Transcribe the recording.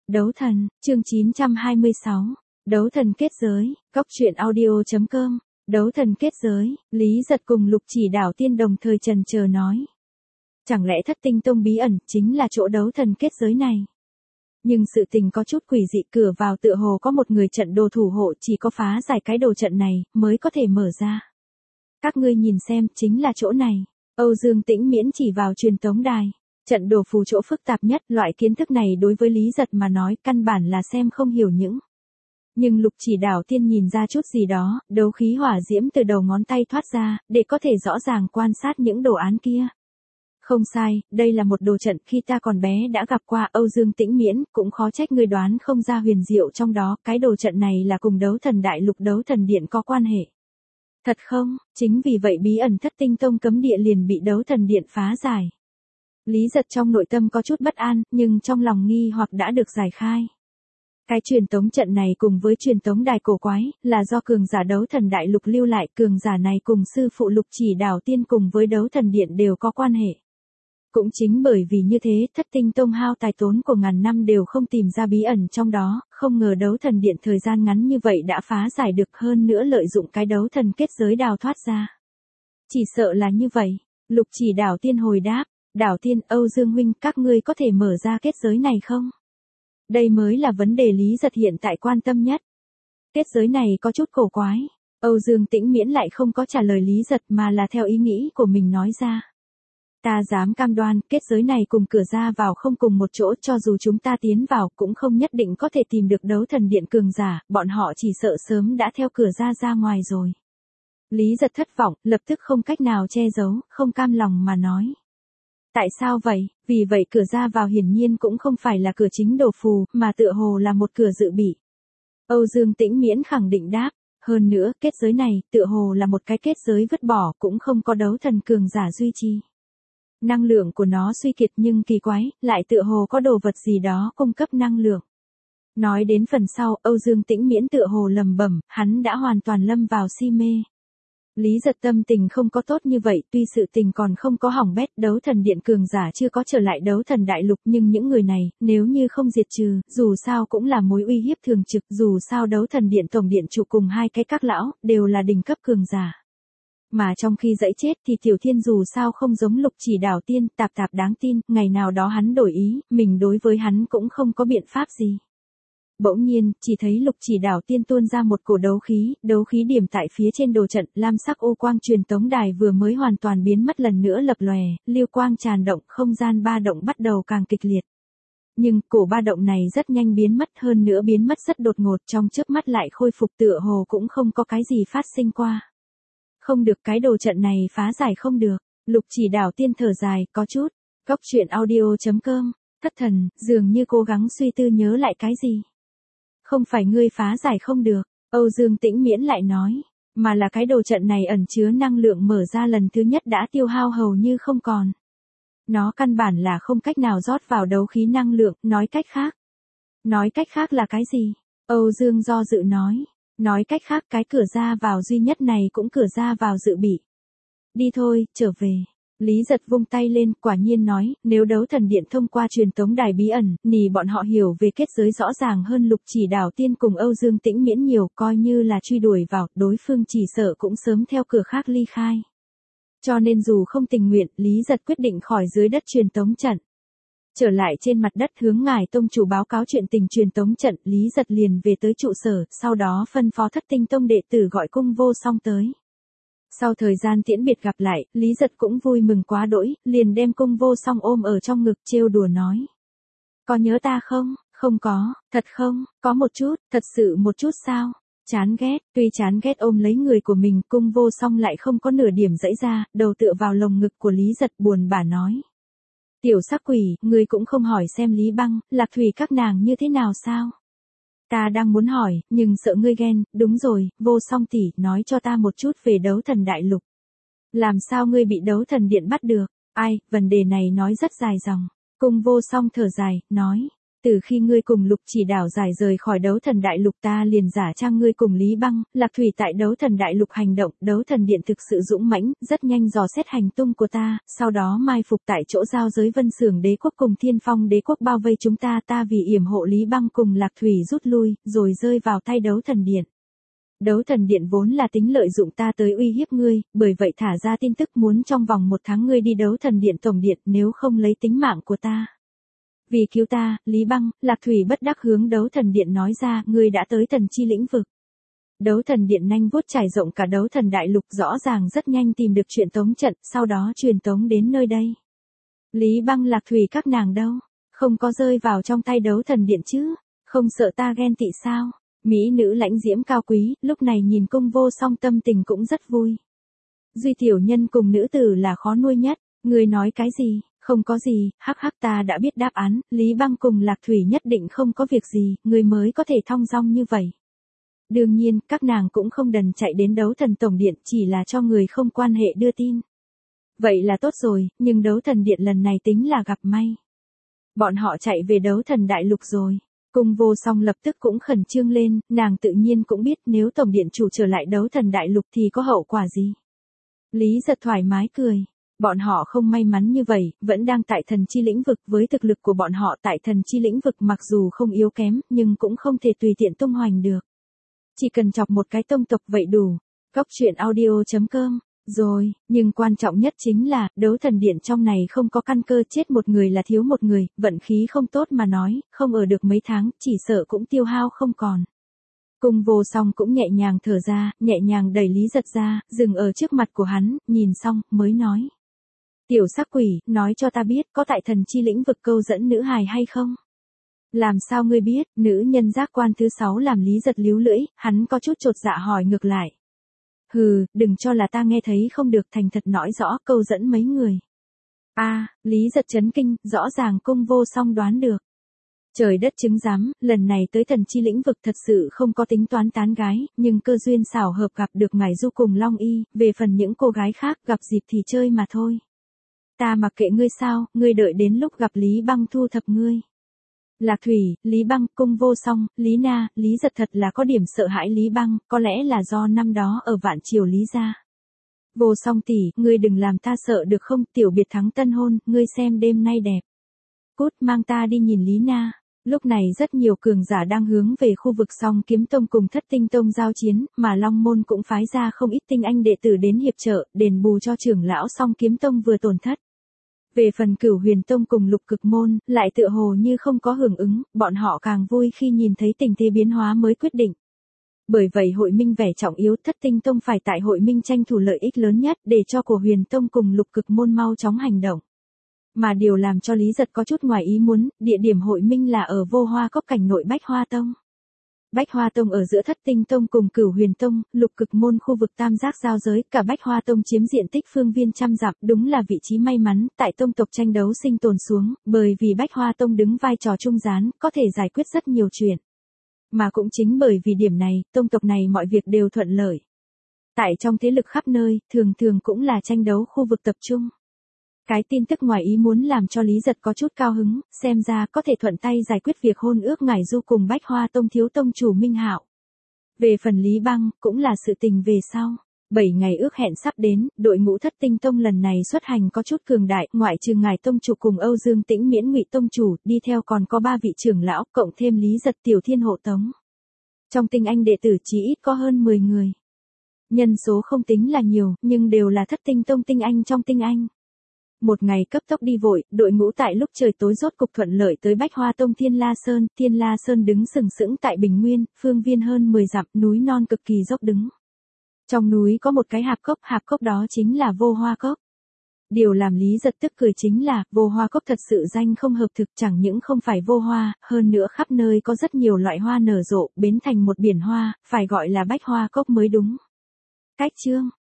Đấu thần, chương 926. Đấu thần kết giới, góc truyện audio.com. Đấu thần kết giới, Lý Giật cùng Lục Chỉ Đảo Tiên đồng thời chần chờ nói. Chẳng lẽ Thất Tinh Tông bí ẩn chính là chỗ đấu thần kết giới này? Nhưng sự tình có chút quỷ dị, cửa vào tựa hồ có một người trận đồ thủ hộ, chỉ có phá giải cái đồ trận này mới có thể mở ra. Các ngươi nhìn xem, chính là chỗ này. Âu Dương Tĩnh Miễn chỉ vào truyền tống đài. Trận đồ phù chỗ phức tạp nhất, loại kiến thức này đối với Lý Giật mà nói căn bản là xem không hiểu những. Nhưng Lục Chỉ Đảo Tiên nhìn ra chút gì đó, đấu khí hỏa diễm từ đầu ngón tay thoát ra, để có thể rõ ràng quan sát những đồ án kia. Không sai, đây là một đồ trận khi ta còn bé đã gặp qua. Âu Dương Tĩnh Miễn, cũng khó trách ngươi đoán không ra huyền diệu trong đó, cái đồ trận này là cùng đấu thần đại lục đấu thần điện có quan hệ. Thật không, chính vì vậy bí ẩn Thất Tinh Tông cấm địa liền bị đấu thần điện phá giải. Lý Giật trong nội tâm có chút bất an, nhưng trong lòng nghi hoặc đã được giải khai. Cái truyền tống trận này cùng với truyền tống đài cổ quái, là do cường giả đấu thần đại lục lưu lại. Cường giả này cùng sư phụ Lục Chỉ Đảo Tiên cùng với đấu thần điện đều có quan hệ. Cũng chính bởi vì như thế, Thất Tinh Tông hao tài tốn của ngàn năm đều không tìm ra bí ẩn trong đó, không ngờ đấu thần điện thời gian ngắn như vậy đã phá giải được, hơn nữa lợi dụng cái đấu thần kết giới đào thoát ra. Chỉ sợ là như vậy. Lục Chỉ Đảo Tiên hồi đáp. Đảo Tiên, Âu Dương huynh, các ngươi có thể mở ra kết giới này không? Đây mới là vấn đề Lý Giật hiện tại quan tâm nhất. Kết giới này có chút cổ quái. Âu Dương Tĩnh Miễn lại không có trả lời Lý Giật mà là theo ý nghĩ của mình nói ra. Ta dám cam đoan, kết giới này cùng cửa ra vào không cùng một chỗ, cho dù chúng ta tiến vào cũng không nhất định có thể tìm được đấu thần điện cường giả, bọn họ chỉ sợ sớm đã theo cửa ra ngoài rồi. Lý Giật thất vọng, lập tức không cách nào che giấu, không cam lòng mà nói. Tại sao vậy? Vì vậy cửa ra vào hiển nhiên cũng không phải là cửa chính đồ phù, mà tựa hồ là một cửa dự bị. Âu Dương Tĩnh Miễn khẳng định đáp. Hơn nữa, kết giới này, tựa hồ là một cái kết giới vứt bỏ, cũng không có đấu thần cường giả duy trì. Năng lượng của nó suy kiệt nhưng kỳ quái, lại tựa hồ có đồ vật gì đó cung cấp năng lượng. Nói đến phần sau, Âu Dương Tĩnh Miễn tựa hồ lầm bẩm, hắn đã hoàn toàn lâm vào si mê. Lý Giật tâm tình không có tốt như vậy, tuy sự tình còn không có hỏng bét, đấu thần điện cường giả chưa có trở lại đấu thần đại lục, nhưng những người này, nếu như không diệt trừ, dù sao cũng là mối uy hiếp thường trực, dù sao đấu thần điện tổng điện chủ cùng hai cái các lão, đều là đỉnh cấp cường giả. Mà trong khi dẫy chết thì Tiểu Thiên dù sao không giống Lục Chỉ Đảo Tiên, tạp đáng tin, ngày nào đó hắn đổi ý, mình đối với hắn cũng không có biện pháp gì. Bỗng nhiên, chỉ thấy Lục Chỉ Đảo Tiên tuôn ra một cổ đấu khí điểm tại phía trên đồ trận, lam sắc ô quang truyền tống đài vừa mới hoàn toàn biến mất lần nữa lập lòe, lưu quang tràn động, không gian ba động bắt đầu càng kịch liệt. Nhưng, cổ ba động này rất nhanh biến mất, hơn nữa biến mất rất đột ngột, trong chớp mắt lại khôi phục, tựa hồ cũng không có cái gì phát sinh qua. Không được, cái đồ trận này phá giải không được. Lục Chỉ Đảo Tiên thở dài, có chút. Góc truyện audio.com. Thất thần, dường như cố gắng suy tư nhớ lại cái gì. Không phải ngươi phá giải không được, Âu Dương Tĩnh Miễn lại nói, mà là cái đồ trận này ẩn chứa năng lượng mở ra lần thứ nhất đã tiêu hao hầu như không còn. Nó căn bản là không cách nào rót vào đấu khí năng lượng, nói cách khác. Nói cách khác là cái gì? Âu Dương do dự nói. Nói cách khác, cái cửa ra vào duy nhất này cũng cửa ra vào dự bị. Đi thôi, trở về. Lý Giật vung tay lên, quả nhiên nói, nếu đấu thần điện thông qua truyền tống đài bí ẩn, nì bọn họ hiểu về kết giới rõ ràng hơn Lục Chỉ Đảo Tiên cùng Âu Dương Tĩnh Miễn nhiều, coi như là truy đuổi vào, đối phương chỉ sợ cũng sớm theo cửa khác ly khai. Cho nên dù không tình nguyện, Lý Giật quyết định khỏi dưới đất truyền tống trận. Trở lại trên mặt đất hướng ngài tông chủ báo cáo chuyện tình truyền tống trận, Lý Giật liền về tới trụ sở, sau đó phân phó Thất Tinh Tông đệ tử gọi Cung Vô Song tới. Sau thời gian tiễn biệt gặp lại, Lý Giật cũng vui mừng quá đỗi, liền đem Cung Vô Song ôm ở trong ngực trêu đùa nói. Có nhớ ta không? Không có, thật không? Có một chút, thật sự một chút sao? Chán ghét, tuy chán ghét ôm lấy người của mình, Cung Vô Song lại không có nửa điểm dãy ra, đầu tựa vào lồng ngực của Lý Giật buồn bã nói. Tiểu sắc quỷ, ngươi cũng không hỏi xem Lý Băng, Lạc Thủy các nàng như thế nào sao? Ta đang muốn hỏi, nhưng sợ ngươi ghen, đúng rồi, Vô Song tỷ, nói cho ta một chút về đấu thần đại lục. Làm sao ngươi bị đấu thần điện bắt được? Ai, vấn đề này nói rất dài dòng. Cung Vô Song thở dài, nói. Từ khi ngươi cùng Lục Chỉ Đảo giải rời khỏi đấu thần đại lục ta liền giả trang ngươi cùng Lý Băng, Lạc Thủy tại đấu thần đại lục hành động, đấu thần điện thực sự dũng mãnh, rất nhanh dò xét hành tung của ta, sau đó mai phục tại chỗ giao giới Vân Xưởng đế quốc cùng Thiên Phong đế quốc bao vây chúng ta vì yểm hộ Lý Băng cùng Lạc Thủy rút lui, rồi rơi vào tay đấu thần điện. Đấu thần điện vốn là tính lợi dụng ta tới uy hiếp ngươi, bởi vậy thả ra tin tức muốn trong vòng 1 tháng ngươi đi đấu thần điện tổng điện nếu không lấy tính mạng của ta. Vì cứu ta, Lý Băng, Lạc Thủy bất đắc hướng đấu thần điện nói ra, ngươi đã tới thần chi lĩnh vực. Đấu thần điện nhanh vuốt trải rộng cả đấu thần đại lục rõ ràng rất nhanh tìm được chuyện tống trận, sau đó truyền tống đến nơi đây. Lý Băng Lạc Thủy các nàng đâu? Không có rơi vào trong tay đấu thần điện chứ? Không sợ ta ghen tị sao? Mỹ nữ lãnh diễm cao quý, lúc này nhìn Cung Vô Song tâm tình cũng rất vui. Duy tiểu nhân cùng nữ tử là khó nuôi nhất, ngươi nói cái gì? Không có gì, hắc hắc ta đã biết đáp án, Lý Băng cùng Lạc Thủy nhất định không có việc gì, ngươi mới có thể thong dong như vậy. Đương nhiên, các nàng cũng không đần chạy đến đấu thần tổng điện, chỉ là cho người không quan hệ đưa tin. Vậy là tốt rồi, nhưng đấu thần điện lần này tính là gặp may. Bọn họ chạy về đấu thần đại lục rồi. Cung Vô Song lập tức cũng khẩn trương lên, nàng tự nhiên cũng biết nếu tổng điện chủ trở lại đấu thần đại lục thì có hậu quả gì. Lý Giật thoải mái cười. Bọn họ không may mắn như vậy, vẫn đang tại thần chi lĩnh vực, với thực lực của bọn họ tại thần chi lĩnh vực mặc dù không yếu kém, nhưng cũng không thể tùy tiện tung hoành được. Chỉ cần chọc một cái tông tộc vậy đủ. Góc truyện audio.com. Rồi, nhưng quan trọng nhất chính là, đấu thần điện trong này không có căn cơ, chết một người là thiếu một người, vận khí không tốt mà nói, không ở được mấy tháng, chỉ sợ cũng tiêu hao không còn. Cung Vô Song cũng nhẹ nhàng thở ra, nhẹ nhàng đẩy Lý Giật ra, dừng ở trước mặt của hắn, nhìn xong, mới nói. Tiểu sắc quỷ, nói cho ta biết, có tại thần chi lĩnh vực câu dẫn nữ hài hay không? Làm sao ngươi biết? Nữ nhân giác quan thứ 6 làm Lý Giật líu lưỡi, hắn có chút chột dạ hỏi ngược lại. Hừ, đừng cho là ta nghe thấy không được, thành thật nói rõ, câu dẫn mấy người. Lý Giật chấn kinh, rõ ràng Cung Vô Song đoán được. Trời đất chứng giám, lần này tới thần chi lĩnh vực thật sự không có tính toán tán gái, nhưng cơ duyên xảo hợp gặp được Ngải Du cùng Long Y, về phần những cô gái khác gặp dịp thì chơi mà thôi. Ta mặc kệ ngươi sao, ngươi đợi đến lúc gặp Lý Băng thu thập ngươi. Lạc Thủy, Lý Băng, Cung Vô Song, Lý Na, Lý Giật thật là có điểm sợ hãi Lý Băng, có lẽ là do năm đó ở Vạn Triều Lý gia. Vô Song tỷ, ngươi đừng làm ta sợ được không, tiểu biệt thắng tân hôn, ngươi xem đêm nay đẹp. Cút, mang ta đi nhìn Lý Na. Lúc này rất nhiều cường giả đang hướng về khu vực Song Kiếm Tông cùng Thất Tinh Tông giao chiến, mà Long Môn cũng phái ra không ít tinh anh đệ tử đến hiệp trợ, đền bù cho trưởng lão Song Kiếm Tông vừa tổn thất. Về phần Cửu Huyền Tông cùng Lục Cực Môn, lại tựa hồ như không có hưởng ứng, bọn họ càng vui khi nhìn thấy tình thế biến hóa mới quyết định. Bởi vậy hội minh vẻ trọng yếu, Thất Tinh Tông phải tại hội minh tranh thủ lợi ích lớn nhất để cho của Huyền Tông cùng Lục Cực Môn mau chóng hành động. Mà điều làm cho Lý Giật có chút ngoài ý muốn, địa điểm hội minh là ở Vô Hoa Cốc cảnh nội Bách Hoa Tông. Bách Hoa Tông ở giữa Thất Tinh Tông cùng Cửu Huyền Tông, Lục Cực Môn khu vực tam giác giao giới, cả Bách Hoa Tông chiếm diện tích phương viên trăm dặm, đúng là vị trí may mắn, tại tông tộc tranh đấu sinh tồn xuống, bởi vì Bách Hoa Tông đứng vai trò trung gián, có thể giải quyết rất nhiều chuyện. Mà cũng chính bởi vì điểm này, tông tộc này mọi việc đều thuận lợi. Tại trong thế lực khắp nơi, thường thường cũng là tranh đấu khu vực tập trung. Cái tin tức ngoài ý muốn làm cho Lý Giật có chút cao hứng, xem ra có thể thuận tay giải quyết việc hôn ước Ngải Du cùng Bách Hoa Tông thiếu tông chủ Minh Hạo. Về phần Lý Băng, cũng là sự tình về sau. 7 ngày ước hẹn sắp đến, đội ngũ Thất Tinh Tông lần này xuất hành có chút cường đại, ngoại trừ Ngải tông chủ cùng Âu Dương Tĩnh Miễn Ngụy tông chủ, đi theo còn có 3 vị trưởng lão, cộng thêm Lý Giật tiểu thiên hộ tống. Trong tinh anh đệ tử chỉ ít có hơn 10 người. Nhân số không tính là nhiều, nhưng đều là Thất Tinh Tông tinh anh trong tinh anh. Một ngày cấp tốc đi vội, đội ngũ tại lúc trời tối rốt cục thuận lợi tới Bách Hoa Tông Thiên La Sơn đứng sừng sững tại Bình Nguyên, phương viên hơn 10 dặm, núi non cực kỳ dốc đứng. Trong núi có một cái hạp cốc đó chính là Vô Hoa Cốc. Điều làm Lý Giật tức cười chính là, Vô Hoa Cốc thật sự danh không hợp thực, chẳng những không phải vô hoa, hơn nữa khắp nơi có rất nhiều loại hoa nở rộ, biến thành một biển hoa, phải gọi là Bách Hoa Cốc mới đúng. Cách chương